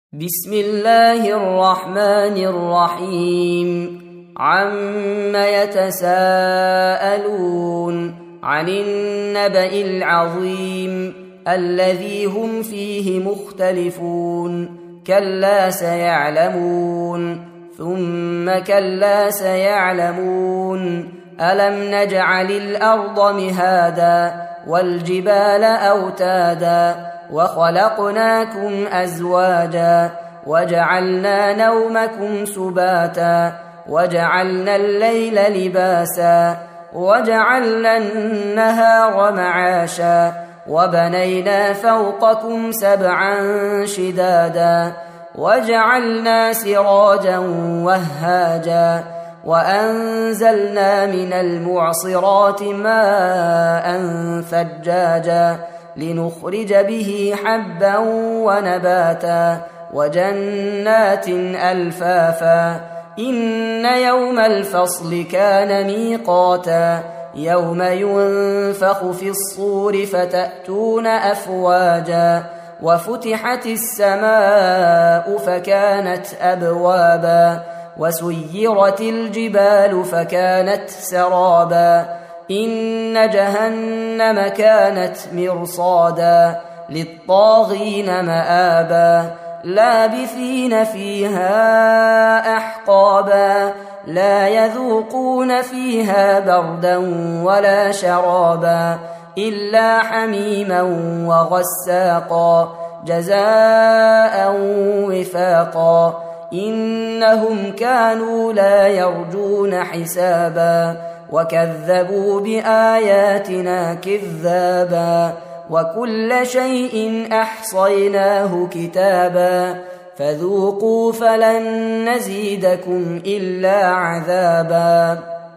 بسم الله الرحمن الرحيم. عم يتساءلون عن النبأ العظيم الذي هم فيه مختلفون. كلا سيعلمون ثم كلا سيعلمون. ألم نجعل الأرض مهادا والجبال أوتادا وخلقناكم أزواجا وجعلنا نومكم سباتا وجعلنا الليل لباسا وجعلنا النهار معاشا وبنينا فوقكم سبعا شدادا وجعلنا سراجا وهاجا وأنزلنا من المعصرات ماء ثجاجا لنخرج به حبا ونباتا وجنات ألفافا. إن يوم الفصل كان ميقاتا يوم ينفخ في الصور فتأتون أفواجا وفتحت السماء فكانت أبوابا وسيرت الجبال فكانت سرابا. إن جهنم كانت مرصادا للطاغين مآبا لابثين فيها أحقابا لا يذوقون فيها بردا ولا شرابا إلا حميما وغساقا جزاء وفاقا. إنهم كانوا لا يرجون حسابا وكذبوا بآياتنا كذابا وكل شيء أحصيناه كتابا فذوقوا فلن نزيدكم إلا عذابا.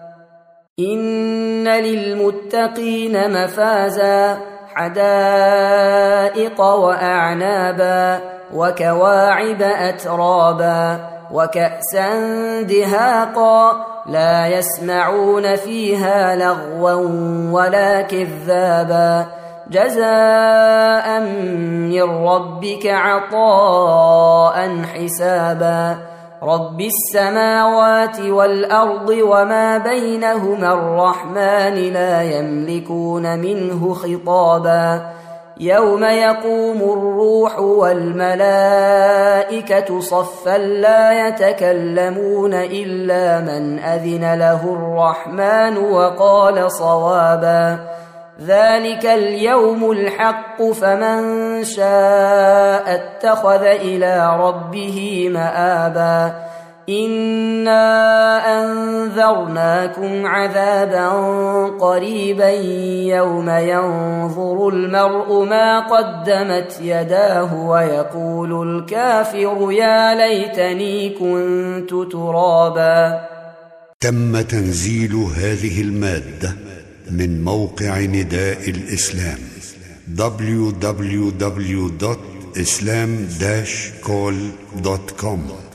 إن للمتقين مفازا حدائق وأعنابا وكواعب أترابا وكأسا دهاقا لا يسمعون فيها لغوا ولا كذابا جزاء من ربك عطاء حسابا. رب السماوات والأرض وما بينهما الرحمن لا يملكون منه خطابا. يوم يقوم الروح والملائكة صفا لا يتكلمون إلا من أذن له الرحمن وقال صوابا. ذلك اليوم الحق فمن شاء اتخذ إلى ربه مآبا. إنا أنذرناكم عذابا قريبا يوم ينظر المرء ما قدمت يداه ويقول الكافر يا ليتني كنت ترابا. تم تنزيل هذه المادة من موقع نداء الإسلام www.islam-call.com